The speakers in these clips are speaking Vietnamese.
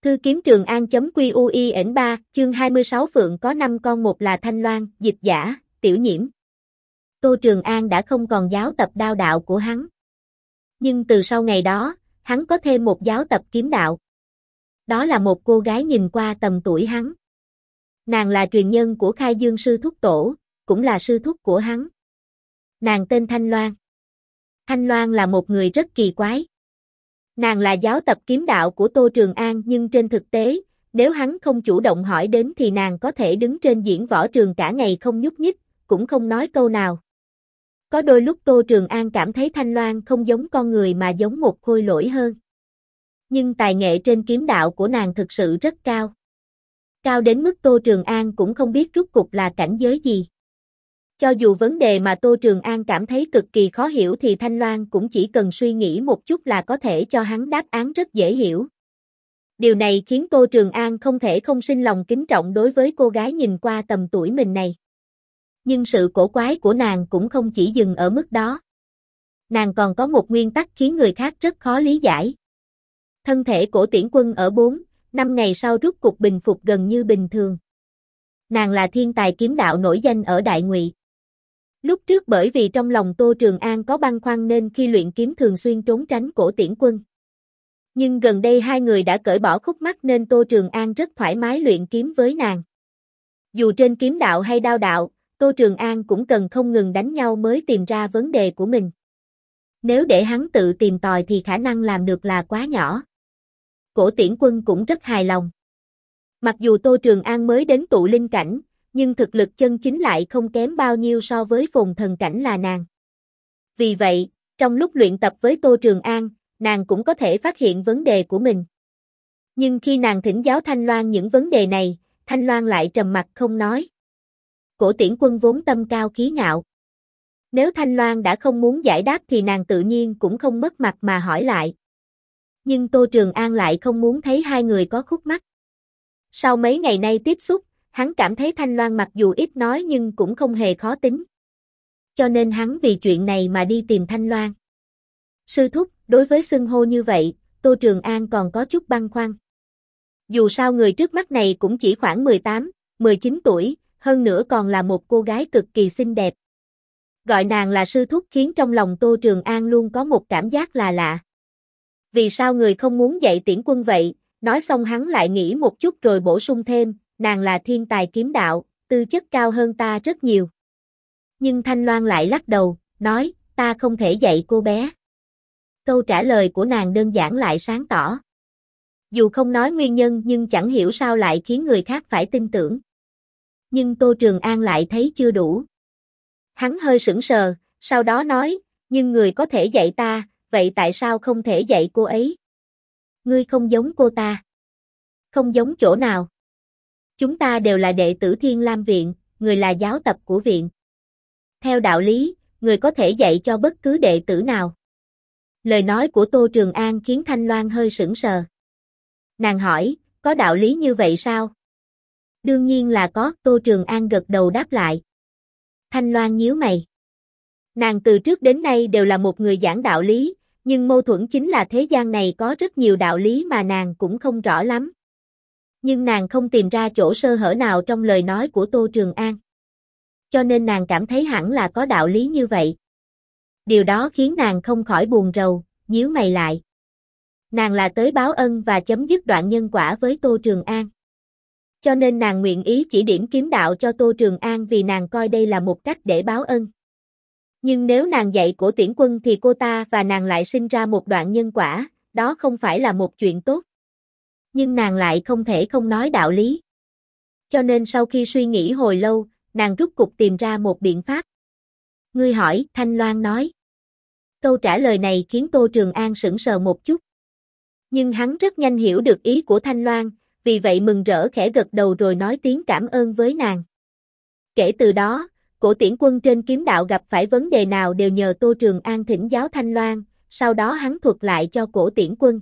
Thư kiếm Trường An.QUIN 3, chương 26 Phượng có 5 con, một là Thanh Loan, dịch giả, Tiểu Nhiễm. Tô Trường An đã không còn giáo tập đao đạo của hắn. Nhưng từ sau ngày đó, hắn có thêm một giáo tập kiếm đạo. Đó là một cô gái nhìn qua tầm tuổi hắn. Nàng là truyền nhân của Khai Dương sư thúc tổ, cũng là sư thúc của hắn. Nàng tên Thanh Loan. Thanh Loan là một người rất kỳ quái. Nàng là giáo tập kiếm đạo của Tô Trường An, nhưng trên thực tế, nếu hắn không chủ động hỏi đến thì nàng có thể đứng trên diễn võ trường cả ngày không nhúc nhích, cũng không nói câu nào. Có đôi lúc Tô Trường An cảm thấy Thanh Loan không giống con người mà giống một khôi lỗi hơn. Nhưng tài nghệ trên kiếm đạo của nàng thực sự rất cao. Cao đến mức Tô Trường An cũng không biết rốt cục là cảnh giới gì. Cho dù vấn đề mà Tô Trường An cảm thấy cực kỳ khó hiểu thì Thanh Loan cũng chỉ cần suy nghĩ một chút là có thể cho hắn đáp án rất dễ hiểu. Điều này khiến Tô Trường An không thể không sinh lòng kính trọng đối với cô gái nhìn qua tầm tuổi mình này. Nhưng sự cổ quái của nàng cũng không chỉ dừng ở mức đó. Nàng còn có một nguyên tắc khiến người khác rất khó lý giải. Thân thể Cổ Tiễn Quân ở 4-5 ngày sau rút cục bình phục gần như bình thường. Nàng là thiên tài kiếm đạo nổi danh ở Đại Ngụy. Lúc trước bởi vì trong lòng Tô Trường An có băn khoăn nên khi luyện kiếm thường xuyên trốn tránh Cổ Tiễn Quân. Nhưng gần đây hai người đã cởi bỏ khúc mắc nên Tô Trường An rất thoải mái luyện kiếm với nàng. Dù trên kiếm đạo hay đao đạo, Tô Trường An cũng cần không ngừng đánh nhau mới tìm ra vấn đề của mình. Nếu để hắn tự tìm tòi thì khả năng làm được là quá nhỏ. Cổ Tiễn Quân cũng rất hài lòng. Mặc dù Tô Trường An mới đến tụ linh cảnh, nhưng thực lực chân chính lại không kém bao nhiêu so với phồn thần cảnh là nàng. Vì vậy, trong lúc luyện tập với Tô Trường An, nàng cũng có thể phát hiện vấn đề của mình. Nhưng khi nàng thỉnh giáo Thanh Loan những vấn đề này, Thanh Loan lại trầm mặc không nói. Cổ Tiễn Quân vốn tâm cao khí ngạo. Nếu Thanh Loan đã không muốn giải đáp thì nàng tự nhiên cũng không mất mặt mà hỏi lại. Nhưng Tô Trường An lại không muốn thấy hai người có khúc mắc. Sau mấy ngày nay tiếp xúc, hắn cảm thấy Thanh Loan mặc dù ít nói nhưng cũng không hề khó tính. Cho nên hắn vì chuyện này mà đi tìm Thanh Loan. Sư thúc, đối với xưng hô như vậy, Tô Trường An còn có chút băn khoăn. Dù sao người trước mắt này cũng chỉ khoảng 18-19 tuổi, hơn nữa còn là một cô gái cực kỳ xinh đẹp. Gọi nàng là sư thúc khiến trong lòng Tô Trường An luôn có một cảm giác là lạ. Vì sao người không muốn dạy Tiễn Quân vậy? Nói xong hắn lại nghĩ một chút rồi bổ sung thêm, nàng là thiên tài kiếm đạo, tư chất cao hơn ta rất nhiều. Nhưng Thanh Loan lại lắc đầu, nói, ta không thể dạy cô bé. Câu trả lời của nàng đơn giản lại sáng tỏ. Dù không nói nguyên nhân nhưng chẳng hiểu sao lại khiến người khác phải tin tưởng. Nhưng Tô Trường An lại thấy chưa đủ. Hắn hơi sững sờ, sau đó nói, nhưng người có thể dạy ta, vậy tại sao không thể dạy cô ấy? Ngươi không giống cô ta. Không giống chỗ nào? Chúng ta đều là đệ tử Thiên Lam Viện, người là giáo tập của viện. Theo đạo lý, người có thể dạy cho bất cứ đệ tử nào. Lời nói của Tô Trường An khiến Thanh Loan hơi sững sờ. Nàng hỏi, có đạo lý như vậy sao? Đương nhiên là có, Tô Trường An gật đầu đáp lại. Thanh Loan nhíu mày. Nàng từ trước đến nay đều là một người giảng đạo lý, nhưng mâu thuẫn chính là thế gian này có rất nhiều đạo lý mà nàng cũng không rõ lắm. Nhưng nàng không tìm ra chỗ sơ hở nào trong lời nói của Tô Trường An. Cho nên nàng cảm thấy hẳn là có đạo lý như vậy. Điều đó khiến nàng không khỏi buồn rầu, nhíu mày lại. Nàng là tới báo ân và chấm dứt đoạn nhân quả với Tô Trường An. Cho nên nàng nguyện ý chỉ điểm kiếm đạo cho Tô Trường An vì nàng coi đây là một cách để báo ân. Nhưng nếu nàng dạy Cổ Tiễn Quân thì cô ta và nàng lại sinh ra một đoạn nhân quả, đó không phải là một chuyện tốt. Nhưng nàng lại không thể không nói đạo lý. Cho nên sau khi suy nghĩ hồi lâu, nàng rút cục tìm ra một biện pháp. Ngươi hỏi, Thanh Loan nói. Câu trả lời này khiến Tô Trường An sững sờ một chút. Nhưng hắn rất nhanh hiểu được ý của Thanh Loan, vì vậy mừng rỡ khẽ gật đầu rồi nói tiếng cảm ơn với nàng. Kể từ đó, Cổ Tiễn Quân trên kiếm đạo gặp phải vấn đề nào đều nhờ Tô Trường An thỉnh giáo Thanh Loan, sau đó hắn thuật lại cho Cổ Tiễn Quân.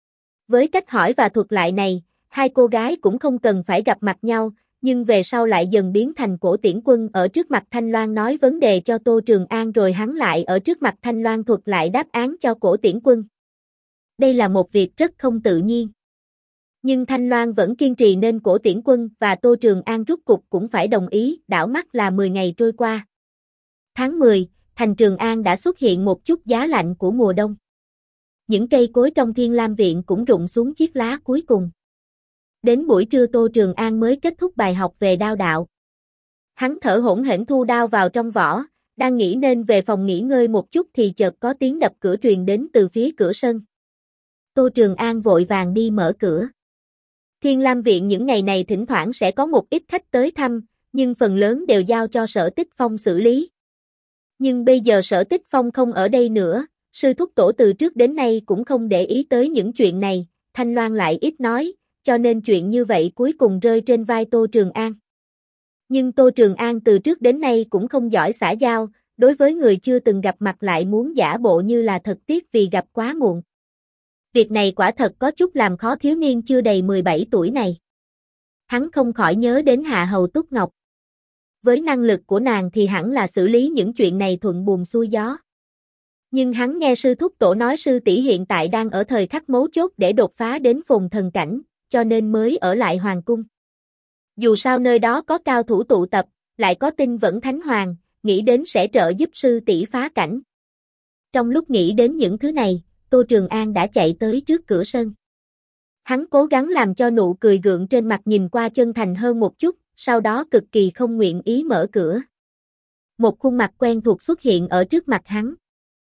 Với cách hỏi và thuật lại này, hai cô gái cũng không cần phải gặp mặt nhau, nhưng về sau lại dần biến thành Cổ Tiễn Quân ở trước mặt Thanh Loan nói vấn đề cho Tô Trường An rồi hắn lại ở trước mặt Thanh Loan thuật lại đáp án cho Cổ Tiễn Quân. Đây là một việc rất không tự nhiên. Nhưng Thanh Loan vẫn kiên trì nên Cổ Tiễn Quân và Tô Trường An rút cục cũng phải đồng ý, đảo mắt là 10 ngày trôi qua. Tháng 10, thành Trường An đã xuất hiện một chút giá lạnh của mùa đông. Những cây cối trong Thiên Lam Viện cũng rụng xuống chiếc lá cuối cùng. Đến buổi trưa Tô Trường An mới kết thúc bài học về đao đạo. Hắn thở hổn hển thu đao vào trong vỏ, đang nghĩ nên về phòng nghỉ ngơi một chút thì chợt có tiếng đập cửa truyền đến từ phía cửa sân. Tô Trường An vội vàng đi mở cửa. Thiên Lam Viện những ngày này thỉnh thoảng sẽ có một ít khách tới thăm, nhưng phần lớn đều giao cho Sở Tích Phong xử lý. Nhưng bây giờ Sở Tích Phong không ở đây nữa, sư thúc tổ từ trước đến nay cũng không để ý tới những chuyện này, Thanh Loan lại ít nói, cho nên chuyện như vậy cuối cùng rơi trên vai Tô Trường An. Nhưng Tô Trường An từ trước đến nay cũng không giỏi xã giao, đối với người chưa từng gặp mặt lại muốn giả bộ như là thật tiếc vì gặp quá muộn. Việc này quả thật có chút làm khó thiếu niên chưa đầy 17 tuổi này. Hắn không khỏi nhớ đến Hạ Hầu Túc Ngọc. Với năng lực của nàng thì hẳn là xử lý những chuyện này thuận buồm xuôi gió. Nhưng hắn nghe sư thúc tổ nói sư tỷ hiện tại đang ở thời khắc mấu chốt để đột phá đến phồn thần cảnh, cho nên mới ở lại hoàng cung. Dù sao nơi đó có cao thủ tụ tập, lại có Tinh Vẫn Thánh Hoàng, nghĩ đến sẽ trợ giúp sư tỷ phá cảnh. Trong lúc nghĩ đến những thứ này, Tô Trường An đã chạy tới trước cửa sân. Hắn cố gắng làm cho nụ cười gượng trên mặt nhìn qua chân thành hơn một chút, sau đó cực kỳ không nguyện ý mở cửa. Một khuôn mặt quen thuộc xuất hiện ở trước mặt hắn.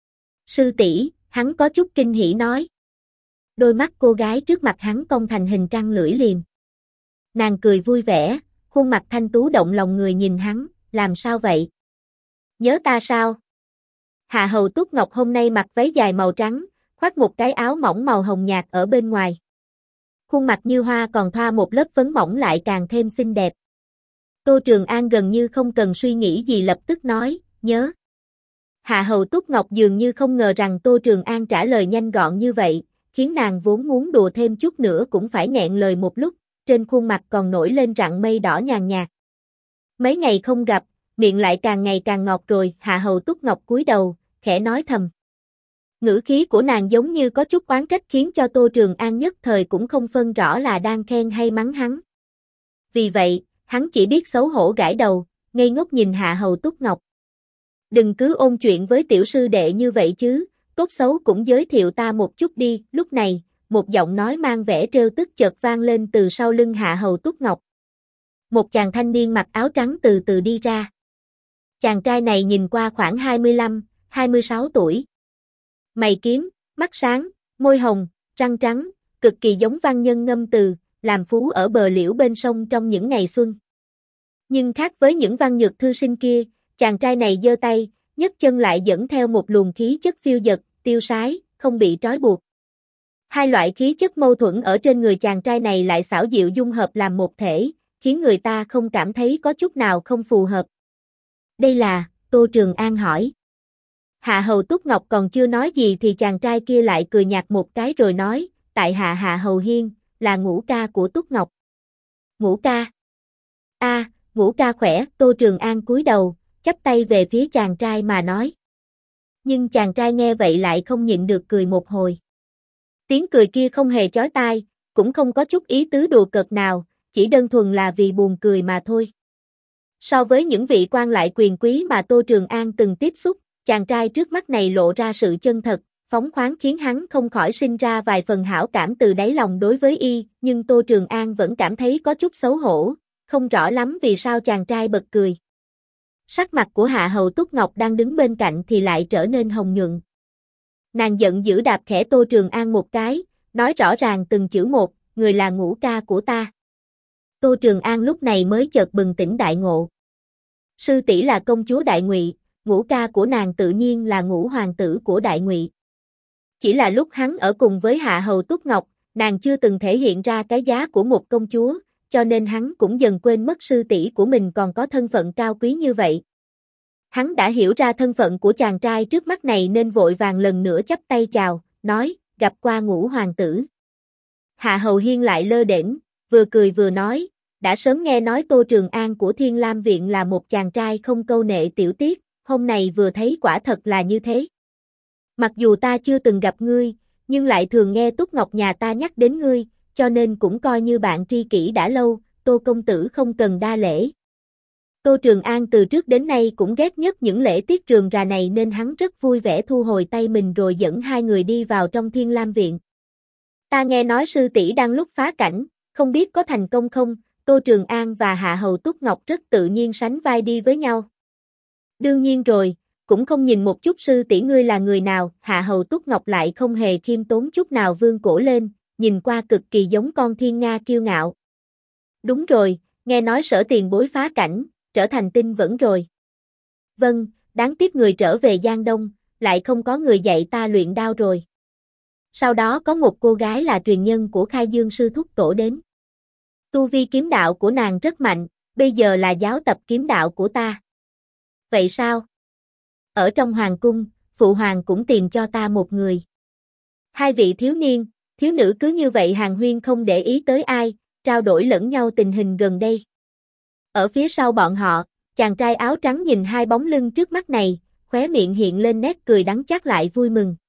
Sư tỷ, hắn có chút kinh hỉ nói. Đôi mắt cô gái trước mặt hắn cong thành hình trăng lưỡi liềm. Nàng cười vui vẻ, khuôn mặt thanh tú động lòng người nhìn hắn, làm sao vậy? Nhớ ta sao? Hạ Hầu Túc Ngọc hôm nay mặc váy dài màu trắng, khoác một cái áo mỏng màu hồng nhạt ở bên ngoài. Khuôn mặt như hoa còn thoa một lớp phấn mỏng lại càng thêm xinh đẹp. Tô Trường An gần như không cần suy nghĩ gì lập tức nói, nhớ. Hạ Hầu Túc Ngọc dường như không ngờ rằng Tô Trường An trả lời nhanh gọn như vậy, khiến nàng vốn muốn đùa thêm chút nữa cũng phải nghẹn lời một lúc, trên khuôn mặt còn nổi lên rặng mây đỏ nhàn nhạt. Mấy ngày không gặp, miệng lại càng ngày càng ngọt rồi, Hạ Hầu Túc Ngọc cúi đầu, khẽ nói thầm. Ngữ khí của nàng giống như có chút oán trách khiến cho Tô Trường An nhất thời cũng không phân rõ là đang khen hay mắng hắn. Vì vậy, hắn chỉ biết xấu hổ gãi đầu, ngây ngốc nhìn Hạ Hầu Túc Ngọc. Đừng cứ ôn chuyện với tiểu sư đệ như vậy chứ, tốt xấu cũng giới thiệu ta một chút đi. Lúc này, một giọng nói mang vẻ trêu tức chợt vang lên từ sau lưng Hạ Hầu Túc Ngọc. Một chàng thanh niên mặc áo trắng từ từ đi ra. Chàng trai này nhìn qua khoảng 25, 26 tuổi. Mày kiếm, mắt sáng, môi hồng, răng trắng, cực kỳ giống văn nhân ngâm từ, làm phú ở bờ liễu bên sông trong những ngày xuân. Nhưng khác với những văn nhược thư sinh kia, chàng trai này giơ tay, nhấc chân lại dẫn theo một luồng khí chất phiêu dật, tiêu sái, không bị trói buộc. Hai loại khí chất mâu thuẫn ở trên người chàng trai này lại xảo diệu dung hợp làm một thể, khiến người ta không cảm thấy có chút nào không phù hợp. Đây là, Tô Trường An hỏi. Hạ Hầu Túc Ngọc còn chưa nói gì thì chàng trai kia lại cười nhạt một cái rồi nói, tại hạ Hạ Hầu Hiên, là ngũ ca của Túc Ngọc. Ngũ ca? Ngũ ca khỏe, Tô Trường An cúi đầu, chắp tay về phía chàng trai mà nói. Nhưng chàng trai nghe vậy lại không nhịn được cười một hồi. Tiếng cười kia không hề chói tai, cũng không có chút ý tứ đùa cợt nào, chỉ đơn thuần là vì buồn cười mà thôi. So với những vị quan lại quyền quý mà Tô Trường An từng tiếp xúc, chàng trai trước mắt này lộ ra sự chân thật, phóng khoáng khiến hắn không khỏi sinh ra vài phần hảo cảm từ đáy lòng đối với y, nhưng Tô Trường An vẫn cảm thấy có chút xấu hổ, không rõ lắm vì sao chàng trai bật cười. Sắc mặt của Hạ Hầu Túc Ngọc đang đứng bên cạnh thì lại trở nên hồng nhuận. Nàng giận dữ đạp khẽ Tô Trường An một cái, nói rõ ràng từng chữ một, người là ngũ ca của ta. Tô Trường An lúc này mới chợt bừng tỉnh đại ngộ. Sư tỷ là công chúa Đại Ngụy, ngũ ca của nàng tự nhiên là ngũ hoàng tử của Đại Ngụy. Chỉ là lúc hắn ở cùng với Hạ Hầu Túc Ngọc, nàng chưa từng thể hiện ra cái giá của một công chúa, cho nên hắn cũng dần quên mất sư tỷ của mình còn có thân phận cao quý như vậy. Hắn đã hiểu ra thân phận của chàng trai trước mắt này nên vội vàng lần nữa chắp tay chào, nói, gặp qua ngũ hoàng tử. Hạ Hầu Hiên lại lơ đễnh, vừa cười vừa nói, đã sớm nghe nói Tô Trường An của Thiên Lam Viện là một chàng trai không câu nệ tiểu tiết, hôm nay vừa thấy quả thật là như thế. Mặc dù ta chưa từng gặp ngươi, nhưng lại thường nghe Túc Ngọc nhà ta nhắc đến ngươi, cho nên cũng coi như bạn tri kỷ đã lâu, Tô công tử không cần đa lễ. Tô Trường An từ trước đến nay cũng ghét nhất những lễ tiết rườm rà này nên hắn rất vui vẻ thu hồi tay mình rồi dẫn hai người đi vào trong Thiên Lam Viện. Ta nghe nói sư tỷ đang lúc phá cảnh, không biết có thành công không? Tô Trường An và Hạ Hầu Túc Ngọc rất tự nhiên sánh vai đi với nhau. Đương nhiên rồi, cũng không nhìn một chút sư tỷ ngươi là người nào, Hạ Hầu Túc Ngọc lại không hề khiêm tốn chút nào vươn cổ lên, nhìn qua cực kỳ giống con thiên nga kiêu ngạo. Đúng rồi, nghe nói Sở tiền bối phá cảnh, trở thành tinh vẫn rồi. Vâng, đáng tiếc người trở về Giang Đông, lại không có người dạy ta luyện đao rồi. Sau đó có một cô gái là truyền nhân của Khai Dương sư thúc tổ đến. Tu vi kiếm đạo của nàng rất mạnh, bây giờ là giáo tập kiếm đạo của ta. Vậy sao? Ở trong hoàng cung, phụ hoàng cũng tìm cho ta một người. Hai vị thiếu niên, thiếu nữ cứ như vậy hàn huyên không để ý tới ai, trao đổi lẫn nhau tình hình gần đây. Ở phía sau bọn họ, chàng trai áo trắng nhìn hai bóng lưng trước mắt này, khóe miệng hiện lên nét cười đắng chát lại vui mừng.